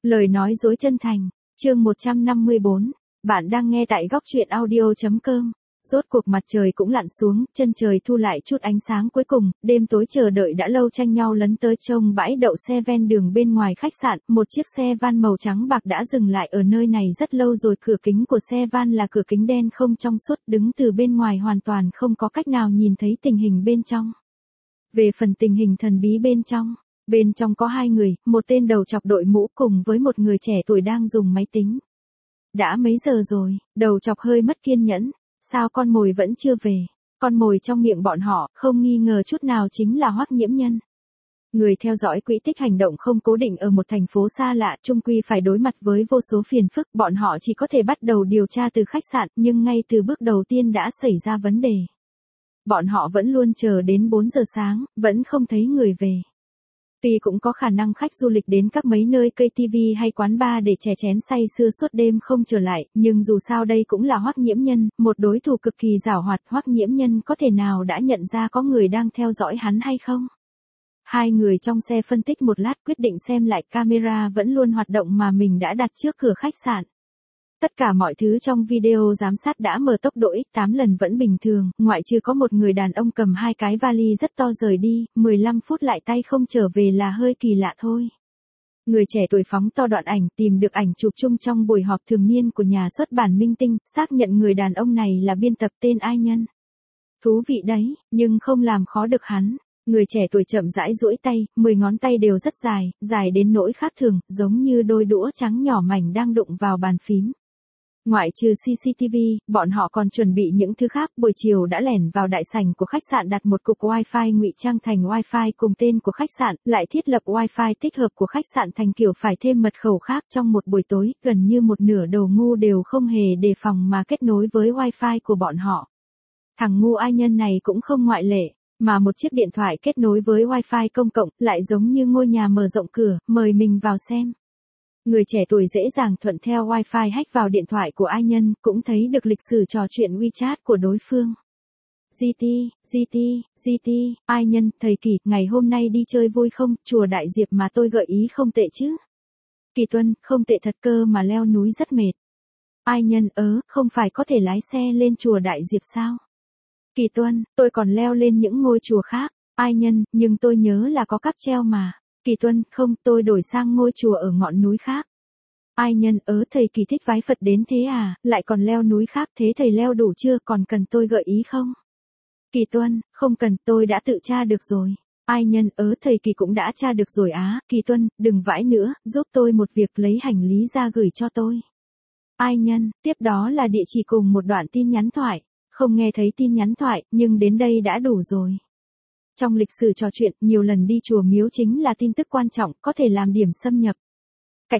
Lời nói dối chân thành, chương 154, bạn đang nghe tại góc truyện audio.com. Rốt cuộc mặt trời cũng lặn xuống, chân trời thu lại chút ánh sáng cuối cùng, đêm tối chờ đợi đã lâu tranh nhau lấn tới trông bãi đậu xe ven đường bên ngoài khách sạn, một chiếc xe van màu trắng bạc đã dừng lại ở nơi này rất lâu rồi, cửa kính của xe van là cửa kính đen không trong suốt, đứng từ bên ngoài hoàn toàn không có cách nào nhìn thấy tình hình bên trong. Về phần tình hình thần bí bên trong có hai người, một tên đầu chọc đội mũ cùng với một người trẻ tuổi đang dùng máy tính. Đã mấy giờ rồi, đầu chọc hơi mất kiên nhẫn. Sao con mồi vẫn chưa về? Con mồi trong miệng bọn họ, không nghi ngờ chút nào chính là Hoắc Nghiễm Nhân. Người theo dõi quỹ tích hành động không cố định ở một thành phố xa lạ, chung quy phải đối mặt với vô số phiền phức, bọn họ chỉ có thể bắt đầu điều tra từ khách sạn, nhưng ngay từ bước đầu tiên đã xảy ra vấn đề. Bọn họ vẫn luôn chờ đến 4 giờ sáng, vẫn không thấy người về. Tuy cũng có khả năng khách du lịch đến các mấy nơi cây TV hay quán bar để chè chén say sưa suốt đêm không trở lại, nhưng dù sao đây cũng là Hoắc Nghiễm Nhân, một đối thủ cực kỳ giảo hoạt. Hoắc Nghiễm Nhân có thể nào đã nhận ra có người đang theo dõi hắn hay không? Hai người trong xe phân tích một lát quyết định xem lại camera vẫn luôn hoạt động mà mình đã đặt trước cửa khách sạn. Tất cả mọi thứ trong video giám sát đã mở tốc độ x8 lần vẫn bình thường, ngoại trừ có một người đàn ông cầm hai cái vali rất to rời đi, 15 phút lại tay không trở về là hơi kỳ lạ thôi. Người trẻ tuổi phóng to đoạn ảnh tìm được ảnh chụp chung trong buổi họp thường niên của nhà xuất bản Minh Tinh, xác nhận người đàn ông này là biên tập tên Ai Nhân. Thú vị đấy, nhưng không làm khó được hắn. Người trẻ tuổi chậm rãi duỗi tay, 10 ngón tay đều rất dài, dài đến nỗi khác thường, giống như đôi đũa trắng nhỏ mảnh đang đụng vào bàn phím. Ngoại trừ CCTV, bọn họ còn chuẩn bị những thứ khác, buổi chiều đã lẻn vào đại sảnh của khách sạn đặt một cục Wi-Fi ngụy trang thành Wi-Fi cùng tên của khách sạn, lại thiết lập Wi-Fi tích hợp của khách sạn thành kiểu phải thêm mật khẩu khác. Trong một buổi tối, gần như một nửa đồ ngu đều không hề đề phòng mà kết nối với Wi-Fi của bọn họ. Thằng ngu Ai Nhân này cũng không ngoại lệ, mà một chiếc điện thoại kết nối với Wi-Fi công cộng, lại giống như ngôi nhà mở rộng cửa, mời mình vào xem. Người trẻ tuổi dễ dàng thuận theo Wi-Fi hack vào điện thoại của Ai Nhân, cũng thấy được lịch sử trò chuyện WeChat của đối phương. GT, Ai Nhân, thầy Kỳ, ngày hôm nay đi chơi vui không, chùa Đại Diệp mà tôi gợi ý không tệ chứ. Kỳ Tuân, không tệ thật cơ mà leo núi rất mệt. Ai Nhân, không phải có thể lái xe lên chùa Đại Diệp sao? Kỳ Tuân, tôi còn leo lên những ngôi chùa khác. Ai Nhân, nhưng tôi nhớ là có cáp treo mà. Kỳ Tuân, không, tôi đổi sang ngôi chùa ở ngọn núi khác. Ai Nhân, thầy Kỳ thích vái Phật đến thế à, lại còn leo núi khác, thế thầy leo đủ chưa, còn cần tôi gợi ý không? Kỳ Tuân, không cần, tôi đã tự tra được rồi. Ai Nhân, thầy Kỳ cũng đã tra được rồi á. Kỳ Tuân, đừng vãi nữa, giúp tôi một việc, lấy hành lý ra gửi cho tôi. Ai Nhân, tiếp đó là địa chỉ cùng một đoạn tin nhắn thoại. Không nghe thấy tin nhắn thoại, nhưng đến đây đã đủ rồi. Trong lịch sử trò chuyện, nhiều lần đi chùa miếu chính là tin tức quan trọng, có thể làm điểm xâm nhập. Cạch,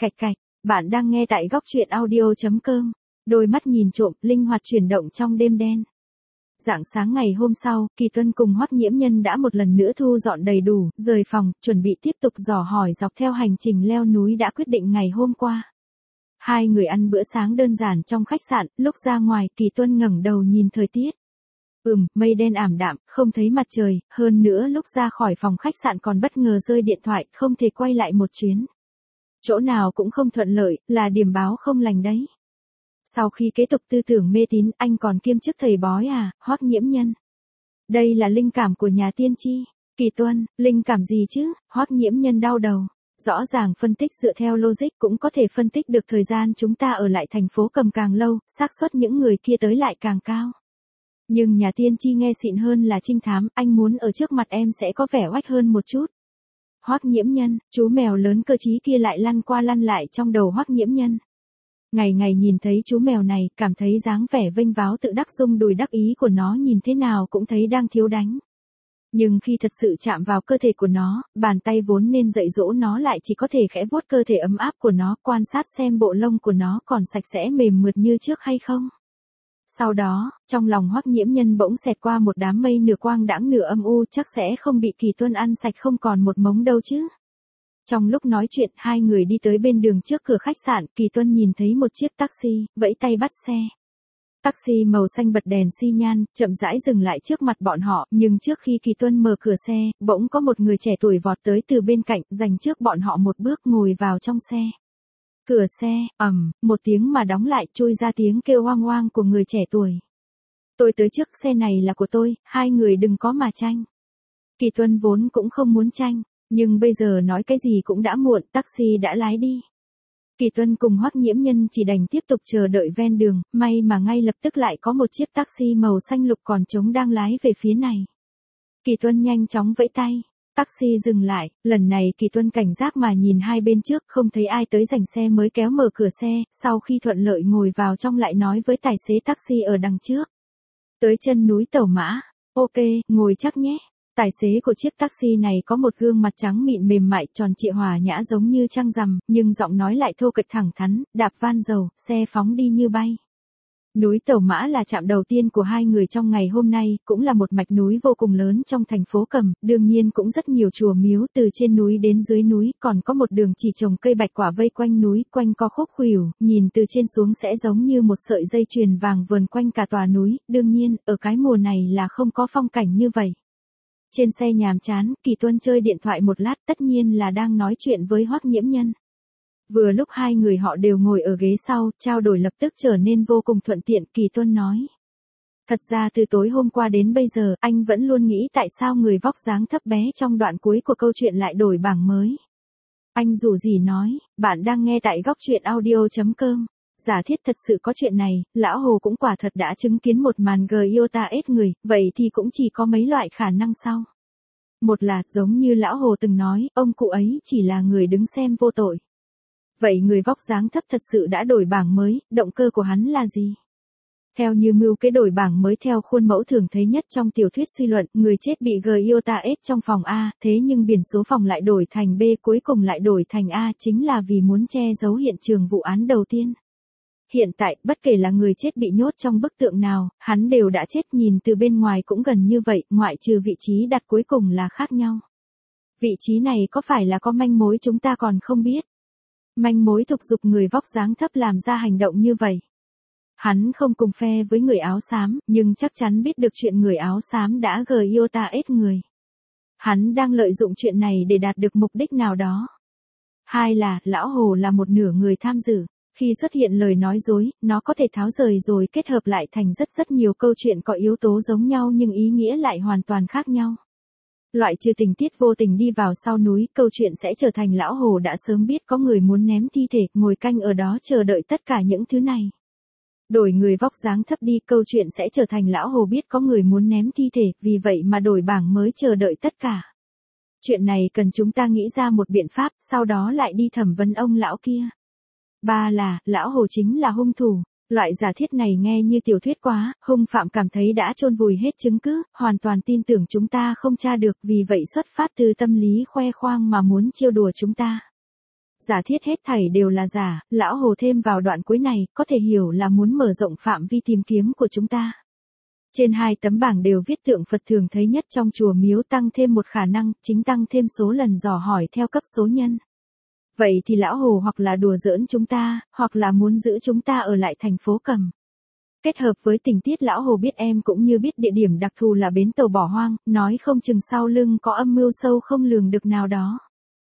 bạn đang nghe tại góc truyện audio.com. Đôi mắt nhìn trộm, linh hoạt chuyển động trong đêm đen. Rạng sáng ngày hôm sau, Kỳ Tuân cùng Hoắc Nghiễm Nhân đã một lần nữa thu dọn đầy đủ, rời phòng, chuẩn bị tiếp tục dò hỏi dọc theo hành trình leo núi đã quyết định ngày hôm qua. Hai người ăn bữa sáng đơn giản trong khách sạn, lúc ra ngoài, Kỳ Tuân ngẩng đầu nhìn thời tiết. Mây đen ảm đạm, không thấy mặt trời, hơn nữa lúc ra khỏi phòng khách sạn còn bất ngờ rơi điện thoại, không thể quay lại một chuyến. Chỗ nào cũng không thuận lợi, là điểm báo không lành đấy. Sau khi kế tục tư tưởng mê tín, anh còn kiêm chức thầy bói à, Hoắc Nghiễm Nhân. Đây là linh cảm của nhà tiên tri. Kỳ Tuân, linh cảm gì chứ, Hoắc Nghiễm Nhân đau đầu. Rõ ràng phân tích dựa theo logic cũng có thể phân tích được thời gian chúng ta ở lại thành phố cầm càng lâu, xác suất những người kia tới lại càng cao. Nhưng nhà tiên tri nghe xịn hơn là trinh thám, anh muốn ở trước mặt em sẽ có vẻ oách hơn một chút. Hoắc Nghiễm Nhân, chú mèo lớn cơ trí kia lại lăn qua lăn lại trong đầu Hoắc Nghiễm Nhân. Ngày ngày nhìn thấy chú mèo này, cảm thấy dáng vẻ vênh váo tự đắc rung đùi đắc ý của nó nhìn thế nào cũng thấy đang thiếu đánh. Nhưng khi thật sự chạm vào cơ thể của nó, bàn tay vốn nên dạy dỗ nó lại chỉ có thể khẽ vuốt cơ thể ấm áp của nó, quan sát xem bộ lông của nó còn sạch sẽ mềm mượt như trước hay không. Sau đó, trong lòng Hoắc Nghiễm Nhân bỗng xẹt qua một đám mây nửa quang đãng nửa âm u, chắc sẽ không bị Kỳ Tuân ăn sạch không còn một mống đâu chứ. Trong lúc nói chuyện, hai người đi tới bên đường trước cửa khách sạn, Kỳ Tuân nhìn thấy một chiếc taxi, vẫy tay bắt xe. Taxi màu xanh bật đèn xi nhan, chậm rãi dừng lại trước mặt bọn họ, nhưng trước khi Kỳ Tuân mở cửa xe, bỗng có một người trẻ tuổi vọt tới từ bên cạnh, giành trước bọn họ một bước ngồi vào trong xe. Cửa xe, một tiếng mà đóng lại, chui ra tiếng kêu oang oang của người trẻ tuổi. Tôi tới trước, xe này là của tôi, hai người đừng có mà tranh. Kỳ Tuân vốn cũng không muốn tranh, nhưng bây giờ nói cái gì cũng đã muộn, taxi đã lái đi. Kỳ Tuân cùng Hoắc Nhiễm Nhân chỉ đành tiếp tục chờ đợi ven đường, may mà ngay lập tức lại có một chiếc taxi màu xanh lục còn trống đang lái về phía này. Kỳ Tuân nhanh chóng vẫy tay, taxi dừng lại, lần này Kỳ Tuân cảnh giác mà nhìn hai bên trước không thấy ai tới giành xe mới kéo mở cửa xe, sau khi thuận lợi ngồi vào trong lại nói với tài xế taxi ở đằng trước. Tới chân núi Tẩu Mã, ok, ngồi chắc nhé. Tài xế của chiếc taxi này có một gương mặt trắng mịn mềm mại tròn trịa hòa nhã giống như trăng rằm, nhưng giọng nói lại thô kệch thẳng thắn, đạp van dầu, xe phóng đi như bay. Núi Tẩu Mã là trạm đầu tiên của hai người trong ngày hôm nay, cũng là một mạch núi vô cùng lớn trong thành phố Cẩm, đương nhiên cũng rất nhiều chùa miếu từ trên núi đến dưới núi, còn có một đường chỉ trồng cây bạch quả vây quanh núi, quanh co khúc khuỷu, nhìn từ trên xuống sẽ giống như một sợi dây chuyền vàng vờn quanh cả tòa núi, đương nhiên, ở cái mùa này là không có phong cảnh như vậy. Trên xe nhàm chán, Kỳ Tuân chơi điện thoại một lát, tất nhiên là đang nói chuyện với Hoắc Nhiễm Nhân. Vừa lúc hai người họ đều ngồi ở ghế sau, trao đổi lập tức trở nên vô cùng thuận tiện, Kỳ Tuân nói. Thật ra từ tối hôm qua đến bây giờ, anh vẫn luôn nghĩ tại sao người vóc dáng thấp bé trong đoạn cuối của câu chuyện lại đổi bảng mới. Anh dù gì nói, bạn đang nghe tại góc truyện audio.com. Giả thiết thật sự có chuyện này, lão Hồ cũng quả thật đã chứng kiến một màn Giota ết người, vậy thì cũng chỉ có mấy loại khả năng sau. Một là, giống như lão Hồ từng nói, ông cụ ấy chỉ là người đứng xem vô tội. Vậy người vóc dáng thấp thật sự đã đổi bảng mới, động cơ của hắn là gì? Theo như mưu kế đổi bảng mới theo khuôn mẫu thường thấy nhất trong tiểu thuyết suy luận, người chết bị Giota ết trong phòng A, thế nhưng biển số phòng lại đổi thành B, cuối cùng lại đổi thành A, chính là vì muốn che giấu hiện trường vụ án đầu tiên. Hiện tại, bất kể là người chết bị nhốt trong bức tượng nào, hắn đều đã chết, nhìn từ bên ngoài cũng gần như vậy, ngoại trừ vị trí đặt cuối cùng là khác nhau. Vị trí này có phải là có manh mối chúng ta còn không biết? Manh mối thúc giục người vóc dáng thấp làm ra hành động như vậy. Hắn không cùng phe với người áo xám, nhưng chắc chắn biết được chuyện người áo xám đã Giota ết người. Hắn đang lợi dụng chuyện này để đạt được mục đích nào đó. Hai là, lão Hồ là một nửa người tham dự. Khi xuất hiện lời nói dối, nó có thể tháo rời rồi kết hợp lại thành rất nhiều câu chuyện có yếu tố giống nhau nhưng ý nghĩa lại hoàn toàn khác nhau. Loại trừ tình tiết vô tình đi vào sau núi, câu chuyện sẽ trở thành lão Hồ đã sớm biết có người muốn ném thi thể, ngồi canh ở đó chờ đợi tất cả những thứ này. Đổi người vóc dáng thấp đi, câu chuyện sẽ trở thành lão Hồ biết có người muốn ném thi thể, vì vậy mà đổi bảng mới chờ đợi tất cả. Chuyện này cần chúng ta nghĩ ra một biện pháp, sau đó lại đi thẩm vấn ông lão kia. Ba là, lão Hồ chính là hung thủ. Loại giả thiết này nghe như tiểu thuyết quá, hung phạm cảm thấy đã chôn vùi hết chứng cứ, hoàn toàn tin tưởng chúng ta không tra được, vì vậy xuất phát từ tâm lý khoe khoang mà muốn trêu đùa chúng ta. Giả thiết hết thảy đều là giả, lão Hồ thêm vào đoạn cuối này, có thể hiểu là muốn mở rộng phạm vi tìm kiếm của chúng ta. Trên hai tấm bảng đều viết tượng Phật thường thấy nhất trong chùa miếu, tăng thêm một khả năng, chính tăng thêm số lần dò hỏi theo cấp số nhân. Vậy thì lão Hồ hoặc là đùa giỡn chúng ta, hoặc là muốn giữ chúng ta ở lại thành phố Cẩm. Kết hợp với tình tiết lão Hồ biết em cũng như biết địa điểm đặc thù là bến tàu bỏ hoang, nói không chừng sau lưng có âm mưu sâu không lường được nào đó.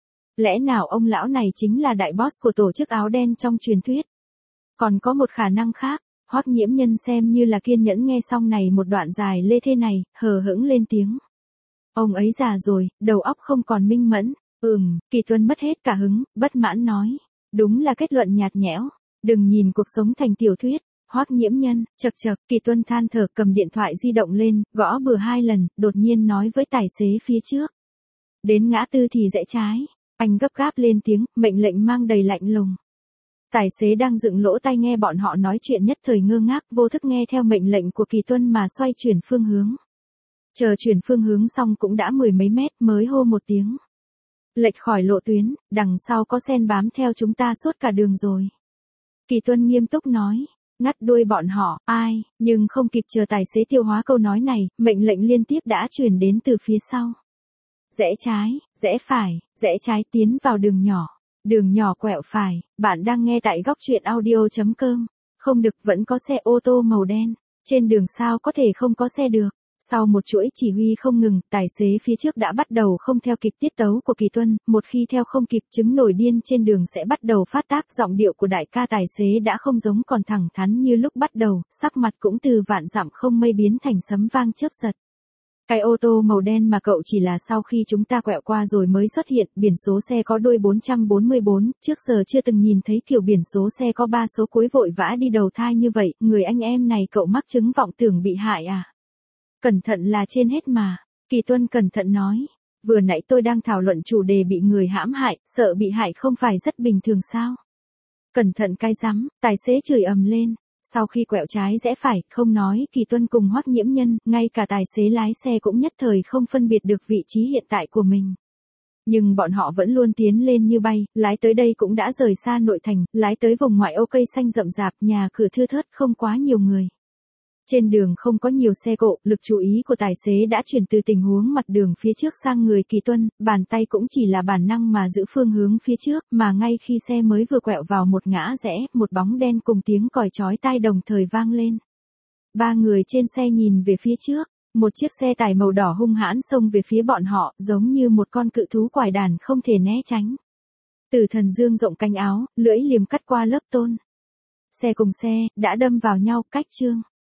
Lẽ nào ông lão này chính là đại boss của tổ chức áo đen trong truyền thuyết? Còn có một khả năng khác, Hoắc Nhiễm Nhân xem như là kiên nhẫn nghe xong này một đoạn dài lê thê này, hờ hững lên tiếng. Ông ấy già rồi, đầu óc không còn minh mẫn. Kỳ Tuân mất hết cả hứng, bất mãn nói. Đúng là kết luận nhạt nhẽo. Đừng nhìn cuộc sống thành tiểu thuyết. Hoắc Nhiễm Nhân, chậc, Kỳ Tuân than thở cầm điện thoại di động lên, gõ bừa 2 lần, đột nhiên nói với tài xế phía trước. Đến ngã tư thì rẽ trái. Anh gấp gáp lên tiếng, mệnh lệnh mang đầy lạnh lùng. Tài xế đang dựng lỗ tai nghe bọn họ nói chuyện nhất thời ngơ ngác, vô thức nghe theo mệnh lệnh của Kỳ Tuân mà xoay chuyển phương hướng. Chờ chuyển phương hướng xong cũng đã 10 mấy mét mới hô một tiếng. Lệch khỏi lộ tuyến, đằng sau có sen bám theo chúng ta suốt cả đường rồi. Kỳ Tuân nghiêm túc nói, ngắt đuôi bọn họ, ai, nhưng không kịp chờ tài xế tiêu hóa câu nói này, mệnh lệnh liên tiếp đã truyền đến từ phía sau. Rẽ trái, rẽ phải, rẽ trái tiến vào đường nhỏ quẹo phải, bạn đang nghe tại góc truyện audio.com. Không được, vẫn có xe ô tô màu đen. Trên đường sao có thể không có xe được. Sau một chuỗi chỉ huy không ngừng, tài xế phía trước đã bắt đầu không theo kịp tiết tấu của Kỳ Tuân, một khi theo không kịp trứng nổi điên trên đường sẽ bắt đầu phát tác. Giọng điệu của đại ca tài xế đã không giống còn thẳng thắn như lúc bắt đầu, sắc mặt cũng từ vạn dặm không mây biến thành sấm vang chớp giật. Cái ô tô màu đen mà cậu chỉ là sau khi chúng ta quẹo qua rồi mới xuất hiện, biển số xe có đuôi 444, trước giờ chưa từng nhìn thấy kiểu biển số xe có 3 số cuối vội vã đi đầu thai như vậy, người anh em này cậu mắc chứng vọng tưởng bị hại à? Cẩn thận là trên hết mà. Kỳ Tuân cẩn thận nói. Vừa nãy tôi đang thảo luận chủ đề bị người hãm hại, sợ bị hại không phải rất bình thường sao? Cẩn thận cái rắm, tài xế chửi ầm lên. Sau khi quẹo trái rẽ phải, không nói Kỳ Tuân cùng Hoắc Nhiễm Nhân, ngay cả tài xế lái xe cũng nhất thời không phân biệt được vị trí hiện tại của mình. Nhưng bọn họ vẫn luôn tiến lên như bay, lái tới đây cũng đã rời xa nội thành, lái tới vùng ngoại ô cây xanh rậm rạp, nhà cửa thưa thớt, không quá nhiều người. Trên đường không có nhiều xe cộ, lực chú ý của tài xế đã chuyển từ tình huống mặt đường phía trước sang người Kỳ Tuân, bàn tay cũng chỉ là bản năng mà giữ phương hướng phía trước, mà ngay khi xe mới vừa quẹo vào một ngã rẽ, một bóng đen cùng tiếng còi chói tai đồng thời vang lên. Ba người trên xe nhìn về phía trước, một chiếc xe tải màu đỏ hung hãn xông về phía bọn họ, giống như một con cự thú quải đàn không thể né tránh. Tử Thần dương rộng cánh áo, lưỡi liềm cắt qua lớp tôn. Xe cùng xe, đã đâm vào nhau, cách chương.